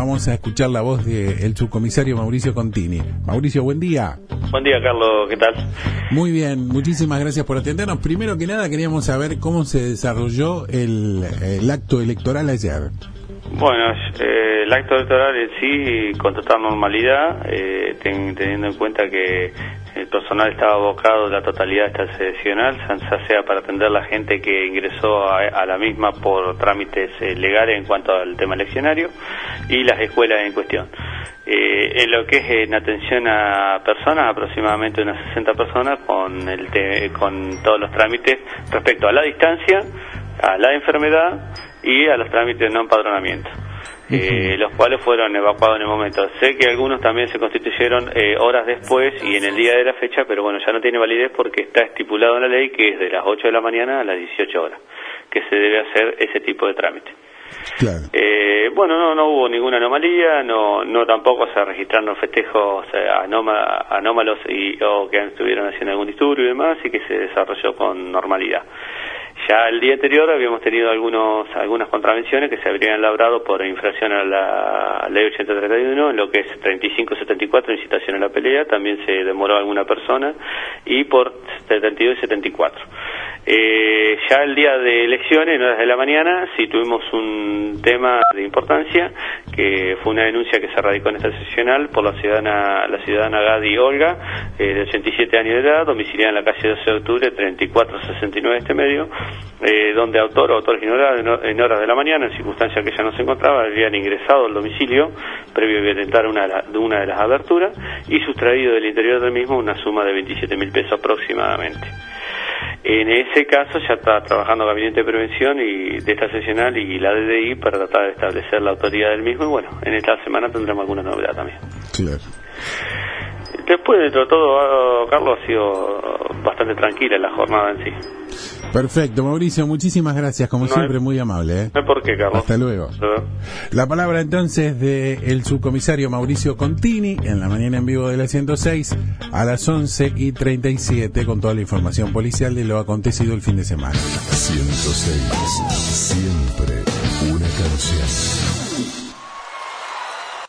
vamos a escuchar la voz del subcomisario Mauricio Contini. Mauricio, buen día. Buen día, Carlos, ¿qué tal? Muy bien, muchísimas gracias por atendernos. Primero que nada, queríamos saber cómo se desarrolló el acto electoral ayer. Bueno, el acto electoral en sí, con total normalidad, teniendo en cuenta que el personal estaba abocado la totalidad de esta secesional, ya sea para atender a la gente que ingresó a la misma por trámites legales en cuanto al tema eleccionario, y las escuelas en cuestión. En lo que es en atención a personas, aproximadamente unas 60 personas, con todos los trámites respecto a la distancia, a la enfermedad y a los trámites de no empadronamiento, los cuales fueron evacuados en el momento. Sé que algunos también se constituyeron horas después y en el día de la fecha, pero bueno, ya no tiene validez porque está estipulado en la ley que es de las 8 de la mañana a las 18 horas, que se debe hacer ese tipo de trámite. Claro. Bueno, no hubo ninguna anomalía, no tampoco se registraron festejos anómalos o que estuvieron haciendo algún disturbio y demás, y que se desarrolló con normalidad. Ya el día anterior habíamos tenido algunas contravenciones que se habrían labrado por infracción a la ley 8031, en lo que es 3574, incitación a la pelea, también se demoró alguna persona, y por 72 y 74. Ya el día de elecciones, en horas de la mañana, sí tuvimos un tema de importancia, que fue una denuncia que se radicó en esta sesional por la ciudadana Gadi Olga, de 87 años de edad, domiciliada en la calle 12 de octubre, 3469 este medio, donde autores en horas de la mañana, en circunstancias que ya no se encontraba, habían ingresado al domicilio previo a violentar una de las aberturas y sustraído del interior del mismo una suma de 27.000 pesos aproximadamente. En ese caso ya está trabajando el Gabinete de Prevención y de esta sesional y la DDI para tratar de establecer la autoridad del mismo, y bueno, en esta semana tendremos alguna novedad también. Claro. Después, dentro de todo, Carlos, ha sido bastante tranquila la jornada en sí. Perfecto, Mauricio, muchísimas gracias, como siempre, muy amable. No hay por qué, Carlos. Hasta luego. La palabra entonces del subcomisario Mauricio Contini, en la mañana en vivo de la 106, a las 11:37, con toda la información policial de lo acontecido el fin de semana. 106, siempre una canción.